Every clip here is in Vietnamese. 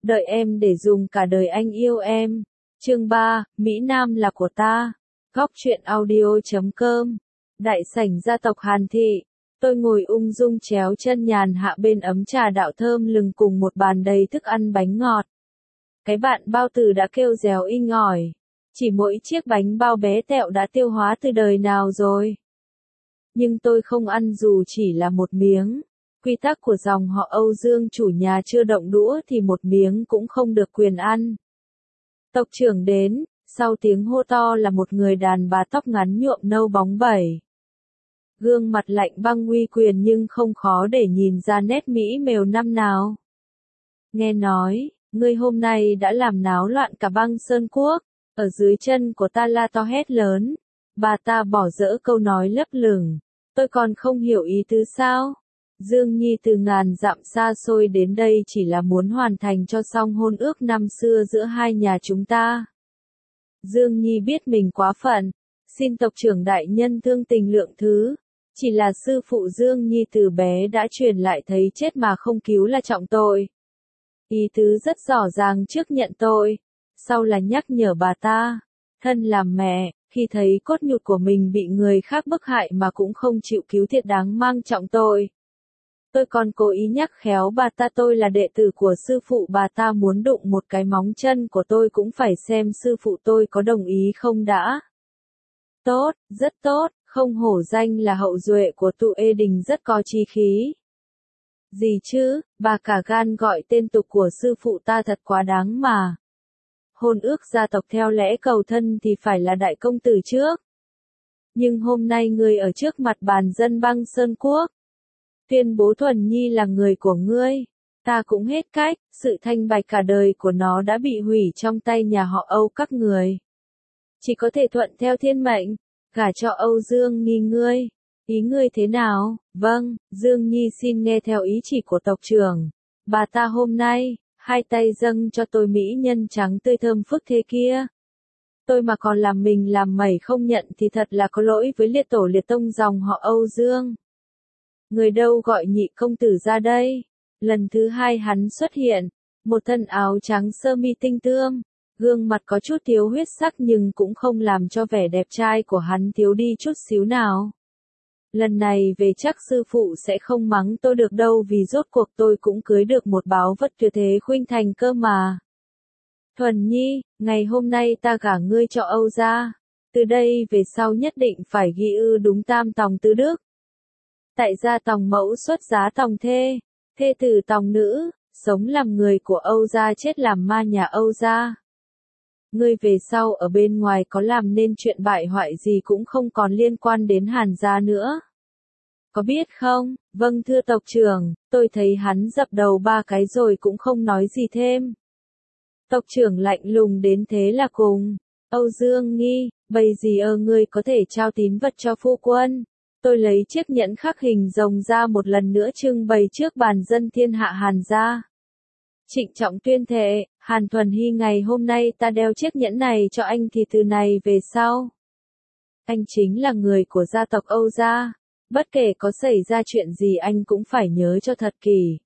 Đợi em để dùng cả đời anh yêu em. Chương 3, Mỹ Nam là của ta. Góc truyện audio.com. Đại sảnh gia tộc Hàn Thị. Tôi ngồi ung dung chéo chân nhàn hạ bên ấm trà đạo thơm lừng cùng một bàn đầy thức ăn bánh ngọt. Cái bạn bao tử đã kêu réo inh ỏi. Chỉ mỗi chiếc bánh bao bé tẹo đã tiêu hóa từ đời nào rồi. Nhưng tôi không ăn dù chỉ là một miếng. Quy tắc của dòng họ Âu Dương chủ nhà chưa động đũa thì một miếng cũng không được quyền ăn. Tộc trưởng đến, sau tiếng hô to là một người đàn bà tóc ngắn nhuộm nâu bóng bẩy. Gương mặt lạnh băng uy quyền nhưng không khó để nhìn ra nét mỹ mều năm nào. Nghe nói, ngươi hôm nay đã làm náo loạn cả băng Sơn Quốc, ở dưới chân của ta la to hét lớn. Bà ta bỏ dỡ câu nói lấp lửng, tôi còn không hiểu ý tứ sao? Dương Nhi từ ngàn dặm xa xôi đến đây chỉ là muốn hoàn thành cho xong hôn ước năm xưa giữa hai nhà chúng ta. Dương Nhi biết mình quá phận, xin tộc trưởng đại nhân thương tình lượng thứ. Chỉ là sư phụ Dương Nhi từ bé đã truyền lại thấy chết mà không cứu là trọng tội. Ý tứ rất rõ ràng trước nhận tội, sau là nhắc nhở bà ta, thân làm mẹ, khi thấy cốt nhục của mình bị người khác bức hại mà cũng không chịu cứu thiệt đáng mang trọng tội. Tôi còn cố ý nhắc khéo bà ta tôi là đệ tử của sư phụ bà ta muốn đụng một cái móng chân của tôi cũng phải xem sư phụ tôi có đồng ý không đã. Tốt, rất tốt, không hổ danh là hậu duệ của tụ Ê Đình rất có chí khí. Gì chứ, bà cả gan gọi tên tục của sư phụ ta thật quá đáng mà. Hôn ước gia tộc theo lẽ cầu thân thì phải là đại công tử trước. Nhưng hôm nay ngươi ở trước mặt bàn dân băng Sơn Quốc. Tuyên bố Thuần Nhi là người của ngươi. Ta cũng hết cách, sự thanh bạch cả đời của nó đã bị hủy trong tay nhà họ Âu các người. Chỉ có thể thuận theo thiên mệnh, gả cho Âu Dương Nhi ngươi. Ý ngươi thế nào? Vâng, Dương Nhi xin nghe theo ý chỉ của tộc trưởng. Bà ta hôm nay, hai tay dâng cho tôi mỹ nhân trắng tươi thơm phức thế kia. Tôi mà còn làm mình làm mẩy không nhận thì thật là có lỗi với liệt tổ liệt tông dòng họ Âu Dương. Người đâu gọi nhị công tử ra đây. Lần thứ hai hắn xuất hiện, một thân áo trắng sơ mi tinh tươm, gương mặt có chút thiếu huyết sắc nhưng cũng không làm cho vẻ đẹp trai của hắn thiếu đi chút xíu nào. Lần này về chắc sư phụ sẽ không mắng tôi được đâu vì rốt cuộc tôi cũng cưới được một báu vật tuyệt thế khuynh thành cơ mà. Thuần Nhi, ngày hôm nay ta gả ngươi cho Âu gia, từ đây về sau nhất định phải ghi ư đúng tam tòng tứ đức. Tại gia tòng mẫu xuất giá tòng thê, thê tử tòng nữ, sống làm người của Âu gia chết làm ma nhà Âu gia. Ngươi về sau ở bên ngoài có làm nên chuyện bại hoại gì cũng không còn liên quan đến Hàn gia nữa. Có biết không? Vâng thưa tộc trưởng, tôi thấy hắn dập đầu 3 cái rồi cũng không nói gì thêm. Tộc trưởng lạnh lùng đến thế là cùng. Âu Dương Nghi, bây giờ ngươi có thể trao tín vật cho phu quân. Tôi lấy chiếc nhẫn khắc hình rồng ra một lần nữa trưng bày trước bàn dân thiên hạ Hàn gia. Trịnh trọng tuyên thệ, Hàn Thuần Hy ngày hôm nay ta đeo chiếc nhẫn này cho anh thì từ này về sau. Anh chính là người của gia tộc Âu gia, bất kể có xảy ra chuyện gì anh cũng phải nhớ cho thật kỹ.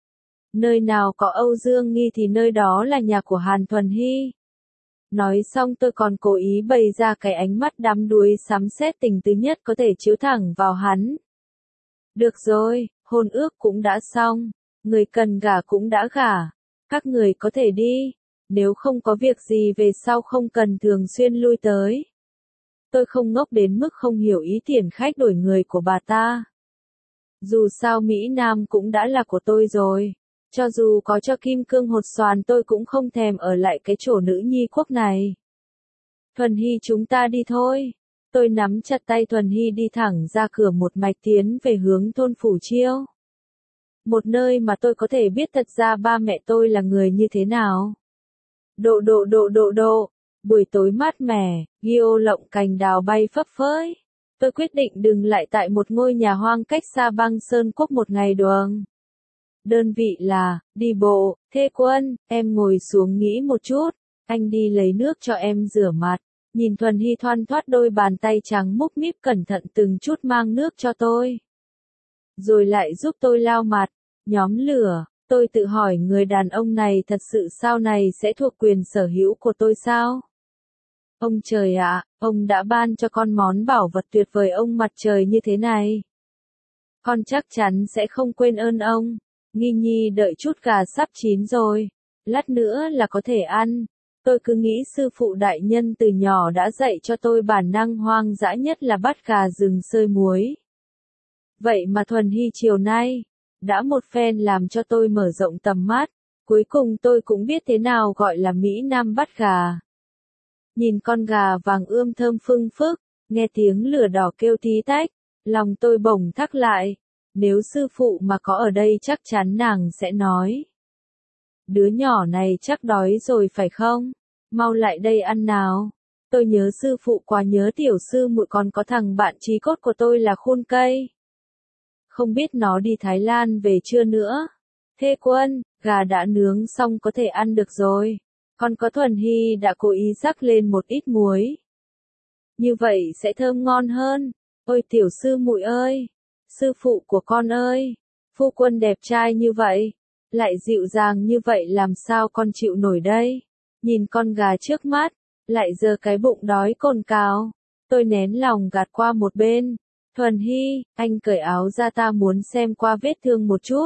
Nơi nào có Âu Dương Nghi thì nơi đó là nhà của Hàn Thuần Hy. Nói xong tôi còn cố ý bày ra cái ánh mắt đắm đuối sắm xét tình tứ nhất có thể chiếu thẳng vào hắn. Được rồi, hôn ước cũng đã xong, người cần gả cũng đã gả, các người có thể đi, nếu không có việc gì về sau không cần thường xuyên lui tới. Tôi không ngốc đến mức không hiểu ý tiền khách đổi người của bà ta. Dù sao Mỹ Nam cũng đã là của tôi rồi. Cho dù có cho kim cương hột xoàn tôi cũng không thèm ở lại cái chỗ nữ nhi quốc này. Thuần Hy chúng ta đi thôi. Tôi nắm chặt tay Thuần Hy đi thẳng ra cửa một mạch tiến về hướng thôn Phủ Chiêu. Một nơi mà tôi có thể biết thật ra ba mẹ tôi là người như thế nào. Buổi tối mát mẻ, ghiô lộng cành đào bay phấp phới. Tôi quyết định dừng lại tại một ngôi nhà hoang cách xa băng Sơn Quốc một ngày đường. Đơn vị là, đi bộ, thê quân, em ngồi xuống nghĩ một chút, anh đi lấy nước cho em rửa mặt, nhìn Thuần Hy thoăn thoắt đôi bàn tay trắng múc míp cẩn thận từng chút mang nước cho tôi. Rồi lại giúp tôi lau mặt, nhóm lửa, Tôi tự hỏi người đàn ông này thật sự sau này sẽ thuộc quyền sở hữu của tôi sao? Ông trời ạ, ông đã ban cho con món bảo vật tuyệt vời ông mặt trời như thế này. Con chắc chắn sẽ không quên ơn ông. Nghi Nhi đợi chút gà sắp chín rồi. Lát nữa là có thể ăn. Tôi cứ nghĩ sư phụ đại nhân từ nhỏ đã dạy cho tôi bản năng hoang dã nhất là bắt gà rừng sơi muối. Vậy mà Thuần Hy chiều nay đã một phen làm cho tôi mở rộng tầm mắt. Cuối cùng tôi cũng biết thế nào gọi là Mỹ Nam bắt gà. Nhìn con gà vàng ươm thơm phưng phức, nghe tiếng lửa đỏ kêu tí tách, lòng tôi bỗng thắc lại. Nếu sư phụ mà có ở đây chắc chắn nàng sẽ nói. Đứa nhỏ này chắc đói rồi phải không? Mau lại đây ăn nào. Tôi nhớ sư phụ quá nhớ tiểu sư muội, còn có thằng bạn chí cốt của tôi là Khôn Cây. Không biết nó đi Thái Lan về chưa nữa. Thê Quân, gà đã nướng xong có thể ăn được rồi. Còn có Thuần Hy đã cố ý rắc lên một ít muối. Như vậy sẽ thơm ngon hơn. Ôi tiểu sư muội ơi! Sư phụ của con ơi! Phu quân đẹp trai như vậy, lại dịu dàng như vậy làm sao con chịu nổi đây? Nhìn con gà trước mắt, lại giơ cái bụng đói cồn cào. Tôi nén lòng gạt qua một bên. Thuần Hy, anh cởi áo ra, ta muốn xem qua vết thương một chút.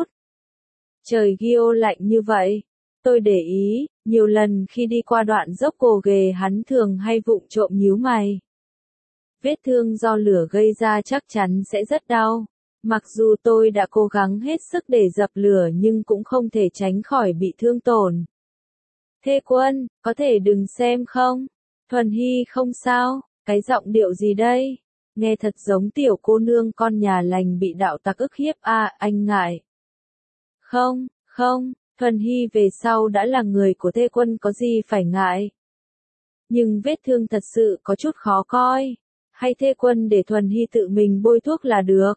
Trời Gio lạnh như vậy. Tôi để ý, nhiều lần khi đi qua đoạn dốc Cồ Ghề hắn thường hay vụng trộm nhíu mày. Vết thương do lửa gây ra chắc chắn sẽ rất đau. Mặc dù tôi đã cố gắng hết sức để dập lửa nhưng cũng không thể tránh khỏi bị thương tổn. Thê Quân, có thể đừng xem không? Thuần Hy không sao, cái giọng điệu gì đây? Nghe thật giống tiểu cô nương con nhà lành bị đạo tặc ức hiếp à, anh ngại. Không, không, Thuần Hy về sau đã là người của Thê Quân có gì phải ngại. Nhưng vết thương thật sự có chút khó coi. Hay Thê Quân để Thuần Hy tự mình bôi thuốc là được.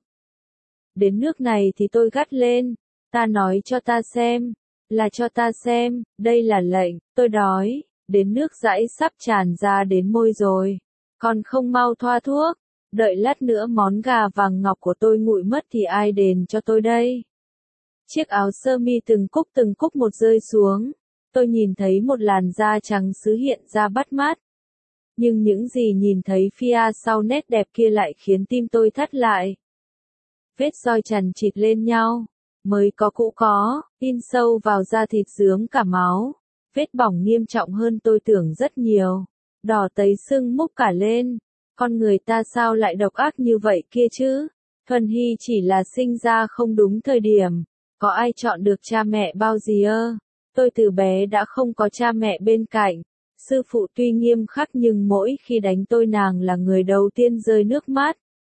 Đến nước này thì tôi gắt lên. Ta nói cho ta xem. Là cho ta xem, đây là lệnh, tôi đói. Đến nước dãi sắp tràn ra đến môi rồi. Còn không mau thoa thuốc. Đợi lát nữa món gà vàng ngọc của tôi nguội mất thì ai đền cho tôi đây? Chiếc áo sơ mi từng cúc một rơi xuống. Tôi nhìn thấy một làn da trắng sứ hiện ra bắt mắt. Nhưng những gì nhìn thấy phía sau nét đẹp kia lại khiến tim tôi thắt lại. Vết roi chằng chịt lên nhau, mới có cũ có, in sâu vào da thịt rướm cả máu. Vết bỏng nghiêm trọng hơn tôi tưởng rất nhiều. Đỏ tấy sưng múc cả lên. Con người ta sao lại độc ác như vậy kia chứ? Thuần Hy chỉ là sinh ra không đúng thời điểm. Có ai chọn được cha mẹ bao gì ơ? Tôi từ bé đã không có cha mẹ bên cạnh. Sư phụ tuy nghiêm khắc nhưng mỗi khi đánh tôi nàng là người đầu tiên rơi nước mắt.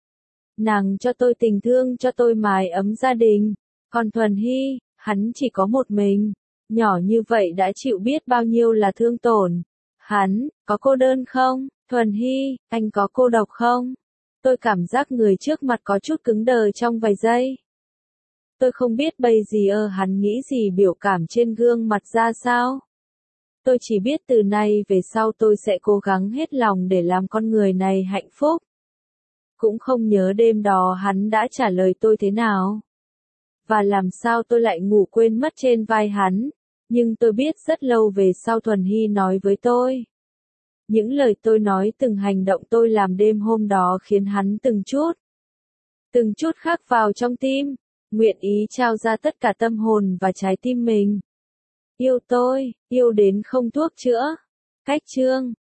Nàng cho tôi tình thương, cho tôi mái ấm gia đình. Còn Thuần Hy, hắn chỉ có một mình. Nhỏ như vậy đã chịu biết bao nhiêu là thương tổn. Hắn, có cô đơn không? Thuần Hy, anh có cô độc không? Tôi cảm giác người trước mặt có chút cứng đờ trong vài giây. Tôi không biết bây giờ hắn nghĩ gì, biểu cảm trên gương mặt ra sao. Tôi chỉ biết từ nay về sau tôi sẽ cố gắng hết lòng để làm con người này hạnh phúc. Cũng không nhớ đêm đó hắn đã trả lời tôi thế nào. Và làm sao tôi lại ngủ quên mất trên vai hắn. Nhưng tôi biết rất lâu về sau Thuần Hy nói với tôi. Những lời tôi nói, từng hành động tôi làm đêm hôm đó khiến hắn từng chút khắc vào trong tim. Nguyện ý trao ra tất cả tâm hồn và trái tim mình. Yêu tôi, yêu đến không thuốc chữa. Cách chương